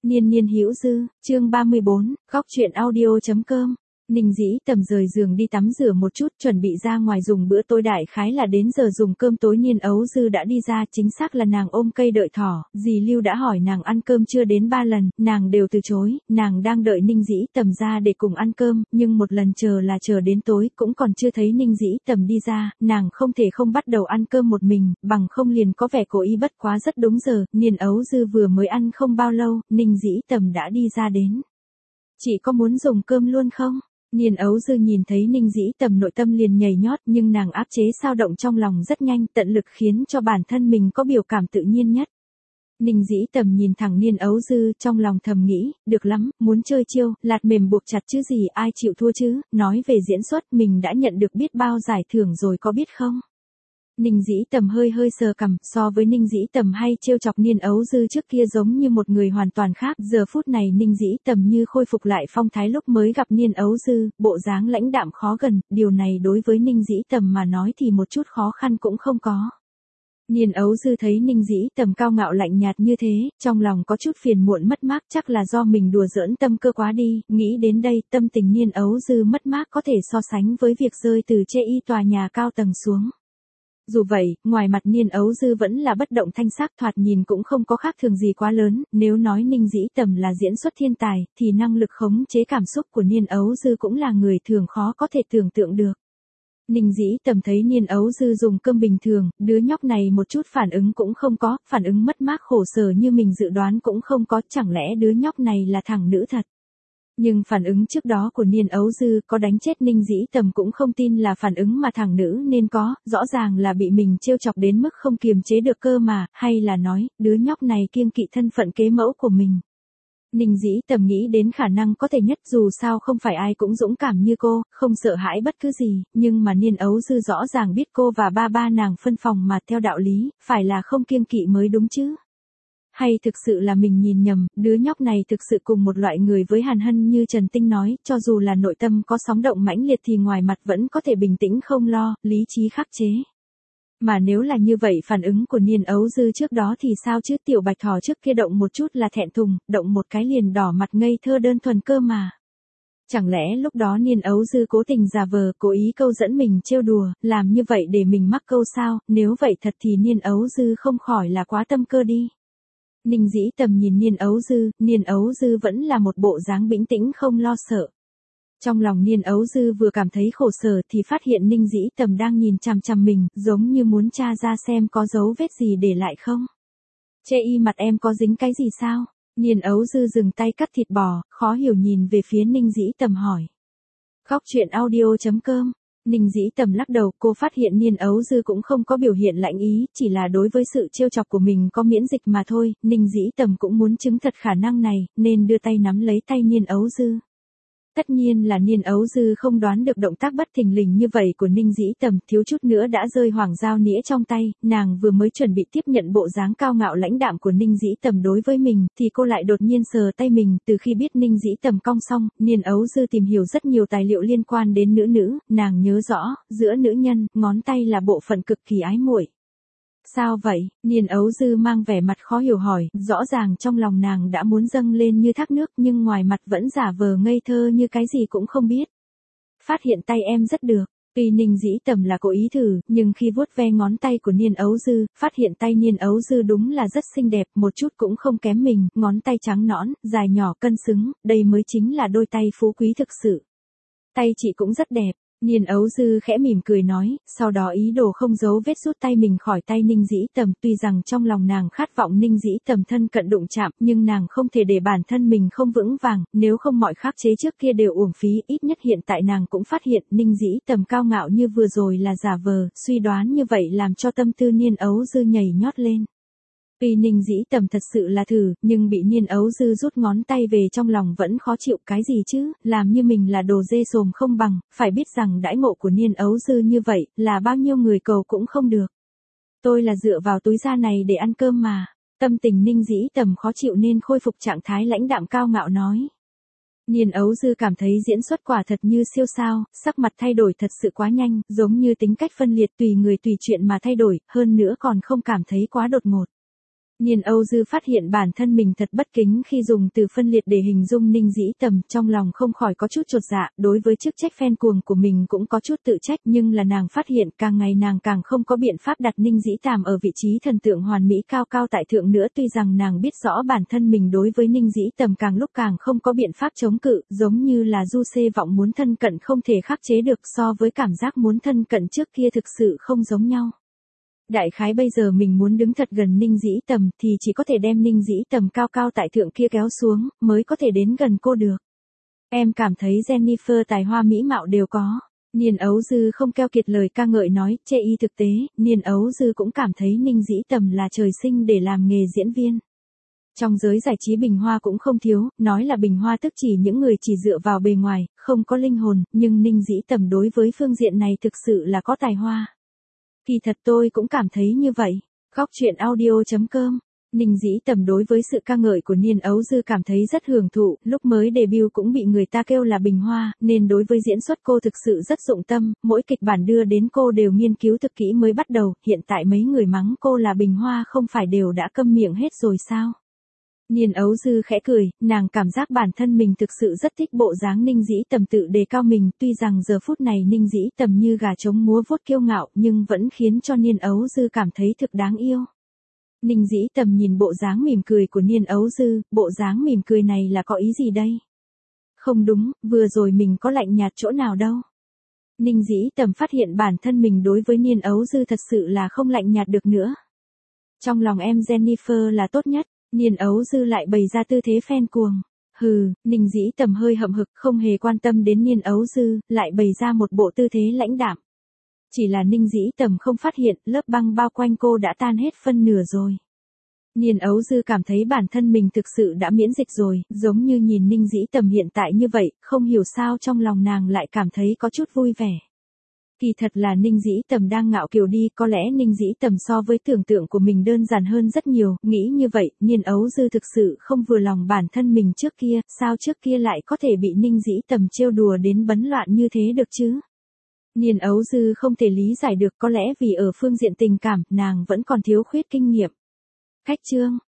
Niên niên hữu dư, chương 34, góc truyện audio.com. Ninh Dĩ Tầm rời giường đi tắm rửa một chút, chuẩn bị ra ngoài dùng bữa tối, đại khái là đến giờ dùng cơm tối. Niên Ấu Dư đã đi ra, chính xác là nàng ôm cây đợi thỏ. Dì Lưu đã hỏi nàng ăn cơm chưa đến 3 lần, nàng đều từ chối. Nàng đang đợi Ninh Dĩ Tầm ra để cùng ăn cơm, nhưng một lần chờ là chờ đến tối, cũng còn chưa thấy Ninh Dĩ Tầm đi ra. Nàng không thể không bắt đầu ăn cơm một mình, bằng không liền có vẻ cố ý. Bất quá rất đúng giờ, Niên Ấu Dư vừa mới ăn không bao lâu, Ninh Dĩ Tầm đã đi ra đến. Chị có muốn dùng cơm luôn không? Niên Ấu Dư nhìn thấy Ninh Dĩ Tầm, nội tâm liền nhảy nhót, nhưng nàng áp chế sao động trong lòng rất nhanh, tận lực khiến cho bản thân mình có biểu cảm tự nhiên nhất. Ninh Dĩ Tầm nhìn thẳng Niên Ấu Dư, trong lòng thầm nghĩ, được lắm, muốn chơi chiêu, lạt mềm buộc chặt chứ gì, ai chịu thua chứ, nói về diễn xuất mình đã nhận được biết bao giải thưởng rồi có biết không? Ninh Dĩ Tầm hơi sờ cằm, so với Ninh Dĩ Tầm hay trêu chọc Niên Ấu Dư trước kia giống như một người hoàn toàn khác, giờ phút này Ninh Dĩ Tầm như khôi phục lại phong thái lúc mới gặp Niên Ấu Dư, bộ dáng lãnh đạm khó gần, điều này đối với Ninh Dĩ Tầm mà nói thì một chút khó khăn cũng không có. Niên Ấu Dư thấy Ninh Dĩ Tầm cao ngạo lạnh nhạt như thế, trong lòng có chút phiền muộn mất mát, chắc là do mình đùa giỡn tâm cơ quá đi, nghĩ đến đây, tâm tình Niên Ấu Dư mất mát có thể so sánh với việc rơi từ chê y tòa nhà cao tầng xuống. Dù vậy, ngoài mặt Niên Ấu Dư vẫn là bất động thanh sắc, thoạt nhìn cũng không có khác thường gì quá lớn. Nếu nói Ninh Dĩ Tầm là diễn xuất thiên tài, thì năng lực khống chế cảm xúc của Niên Ấu Dư cũng là người thường khó có thể tưởng tượng được. Ninh Dĩ Tầm thấy Niên Ấu Dư dùng cơm bình thường, đứa nhóc này một chút phản ứng cũng không có, phản ứng mất mát khổ sở như mình dự đoán cũng không có, chẳng lẽ đứa nhóc này là thằng nữ thật? Nhưng phản ứng trước đó của Niên Ấu Dư có đánh chết Ninh Dĩ Tầm cũng không tin là phản ứng mà thằng nữ nên có, rõ ràng là bị mình trêu chọc đến mức không kiềm chế được cơ mà, hay là nói, đứa nhóc này kiêng kỵ thân phận kế mẫu của mình. Ninh Dĩ Tầm nghĩ đến khả năng có thể nhất, dù sao không phải ai cũng dũng cảm như cô, không sợ hãi bất cứ gì, nhưng mà Niên Ấu Dư rõ ràng biết cô và ba nàng phân phòng mà theo đạo lý, phải là không kiêng kỵ mới đúng chứ. Hay thực sự là mình nhìn nhầm, đứa nhóc này thực sự cùng một loại người với Hàn Hân như Trần Tinh nói, cho dù là nội tâm có sóng động mãnh liệt thì ngoài mặt vẫn có thể bình tĩnh không lo, lý trí khắc chế. Mà nếu là như vậy phản ứng của Niên Ấu Dư trước đó thì sao chứ, tiểu bạch thỏ trước kia động một chút là thẹn thùng, động một cái liền đỏ mặt ngây thơ đơn thuần cơ mà. Chẳng lẽ lúc đó Niên Ấu Dư cố tình giả vờ, cố ý câu dẫn mình trêu đùa, làm như vậy để mình mắc câu sao, nếu vậy thật thì Niên Ấu Dư không khỏi là quá tâm cơ đi. Ninh Dĩ Tầm nhìn Niên Ấu Dư vẫn là một bộ dáng bình tĩnh không lo sợ. Trong lòng Niên Ấu Dư vừa cảm thấy khổ sở thì phát hiện Ninh Dĩ Tầm đang nhìn chằm chằm mình, giống như muốn tra ra xem có dấu vết gì để lại không. Chê y mặt em có dính cái gì sao? Niên Ấu Dư dừng tay cắt thịt bò, khó hiểu nhìn về phía Ninh Dĩ Tầm hỏi. Góc truyện audio.com. Ninh Dĩ Tầm lắc đầu, cô phát hiện Niên Ấu Dư cũng không có biểu hiện lạnh ý, chỉ là đối với sự trêu chọc của mình có miễn dịch mà thôi. Ninh Dĩ Tầm cũng muốn chứng thật khả năng này, nên đưa tay nắm lấy tay Niên Ấu Dư. Tất nhiên là Niên Ấu Dư không đoán được động tác bất thình lình như vậy của Ninh Dĩ Tầm, thiếu chút nữa đã rơi hoàng dao nĩa trong tay, nàng vừa mới chuẩn bị tiếp nhận bộ dáng cao ngạo lãnh đạm của Ninh Dĩ Tầm đối với mình, thì cô lại đột nhiên sờ tay mình. Từ khi biết Ninh Dĩ Tầm cong xong, Niên Ấu Dư tìm hiểu rất nhiều tài liệu liên quan đến nữ, nàng nhớ rõ, giữa nữ nhân, ngón tay là bộ phận cực kỳ ái muội. Sao vậy? Niên Ấu Dư mang vẻ mặt khó hiểu hỏi, rõ ràng trong lòng nàng đã muốn dâng lên như thác nước nhưng ngoài mặt vẫn giả vờ ngây thơ như cái gì cũng không biết. Phát hiện tay em rất được. Tuy Ninh Dĩ Tầm là cố ý thử, nhưng khi vuốt ve ngón tay của Niên Ấu Dư, phát hiện tay Niên Ấu Dư đúng là rất xinh đẹp, một chút cũng không kém mình, ngón tay trắng nõn, dài nhỏ cân xứng, đây mới chính là đôi tay phú quý thực sự. Tay chị cũng rất đẹp. Niên Ấu Dư khẽ mỉm cười nói, sau đó ý đồ không giấu vết rút tay mình khỏi tay Ninh Dĩ Tầm, tuy rằng trong lòng nàng khát vọng Ninh Dĩ Tầm thân cận đụng chạm, nhưng nàng không thể để bản thân mình không vững vàng, nếu không mọi khắc chế trước kia đều uổng phí, ít nhất hiện tại nàng cũng phát hiện Ninh Dĩ Tầm cao ngạo như vừa rồi là giả vờ, suy đoán như vậy làm cho tâm tư Niên Ấu Dư nhảy nhót lên. Tuy Ninh Dĩ Tầm thật sự là thử, nhưng bị Niên Ấu Dư rút ngón tay về trong lòng vẫn khó chịu, cái gì chứ, làm như mình là đồ dê sồm không bằng, phải biết rằng đãi ngộ của Niên Ấu Dư như vậy, là bao nhiêu người cầu cũng không được. Tôi là dựa vào túi da này để ăn cơm mà. Tâm tình Ninh Dĩ Tầm khó chịu nên khôi phục trạng thái lãnh đạm cao ngạo nói. Niên Ấu Dư cảm thấy diễn xuất quả thật như siêu sao, sắc mặt thay đổi thật sự quá nhanh, giống như tính cách phân liệt tùy người tùy chuyện mà thay đổi, hơn nữa còn không cảm thấy quá đột ngột. Niên Âu Dư phát hiện bản thân mình thật bất kính khi dùng từ phân liệt để hình dung Ninh Dĩ Tầm, trong lòng không khỏi có chút chột dạ, đối với chức trách fan cuồng của mình cũng có chút tự trách, nhưng là nàng phát hiện càng ngày nàng càng không có biện pháp đặt Ninh Dĩ Tầm ở vị trí thần tượng hoàn mỹ cao cao tại thượng nữa, tuy rằng nàng biết rõ bản thân mình đối với Ninh Dĩ Tầm càng lúc càng không có biện pháp chống cự, giống như là du xê vọng muốn thân cận không thể khắc chế được, so với cảm giác muốn thân cận trước kia thực sự không giống nhau. Đại khái bây giờ mình muốn đứng thật gần Ninh Dĩ Tầm thì chỉ có thể đem Ninh Dĩ Tầm cao cao tại thượng kia kéo xuống, mới có thể đến gần cô được. Em cảm thấy Jennifer tài hoa mỹ mạo đều có. Niên Ấu Dư không keo kiệt lời ca ngợi nói, chê y thực tế, Niên Ấu Dư cũng cảm thấy Ninh Dĩ Tầm là trời sinh để làm nghề diễn viên. Trong giới giải trí bình hoa cũng không thiếu, nói là bình hoa tức chỉ những người chỉ dựa vào bề ngoài, không có linh hồn, nhưng Ninh Dĩ Tầm đối với phương diện này thực sự là có tài hoa. Kỳ thật tôi cũng cảm thấy như vậy. Góc truyện audio.com. Ninh Dĩ Tầm đối với sự ca ngợi của Niên Ấu Dư cảm thấy rất hưởng thụ, lúc mới debut cũng bị người ta kêu là bình hoa, nên đối với diễn xuất cô thực sự rất dụng tâm, mỗi kịch bản đưa đến cô đều nghiên cứu thực kỹ mới bắt đầu, hiện tại mấy người mắng cô là bình hoa không phải đều đã câm miệng hết rồi sao? Niên Ấu Dư khẽ cười, nàng cảm giác bản thân mình thực sự rất thích bộ dáng Ninh Dĩ Tầm tự đề cao mình, tuy rằng giờ phút này Ninh Dĩ Tầm như gà trống múa vuốt kiêu ngạo nhưng vẫn khiến cho Niên Ấu Dư cảm thấy thực đáng yêu. Ninh Dĩ Tầm nhìn bộ dáng mỉm cười của Niên Ấu Dư, bộ dáng mỉm cười này là có ý gì đây? Không đúng, vừa rồi mình có lạnh nhạt chỗ nào đâu. Ninh Dĩ Tầm phát hiện bản thân mình đối với Niên Ấu Dư thật sự là không lạnh nhạt được nữa. Trong lòng em Jennifer là tốt nhất. Niên Ấu Dư lại bày ra tư thế fan cuồng. Hừ, Ninh Dĩ Tầm hơi hậm hực không hề quan tâm đến Niên Ấu Dư, lại bày ra một bộ tư thế lãnh đạm. Chỉ là Ninh Dĩ Tầm không phát hiện, lớp băng bao quanh cô đã tan hết phân nửa rồi. Niên Ấu Dư cảm thấy bản thân mình thực sự đã miễn dịch rồi, giống như nhìn Ninh Dĩ Tầm hiện tại như vậy, không hiểu sao trong lòng nàng lại cảm thấy có chút vui vẻ. Kỳ thật là Ninh Dĩ Tầm đang ngạo kiều đi, có lẽ Ninh Dĩ Tầm so với tưởng tượng của mình đơn giản hơn rất nhiều, nghĩ như vậy, Niên Ấu Dư thực sự không vừa lòng bản thân mình trước kia, sao trước kia lại có thể bị Ninh Dĩ Tầm trêu đùa đến bấn loạn như thế được chứ? Niên Ấu Dư không thể lý giải được, có lẽ vì ở phương diện tình cảm, nàng vẫn còn thiếu khuyết kinh nghiệm. Khách chương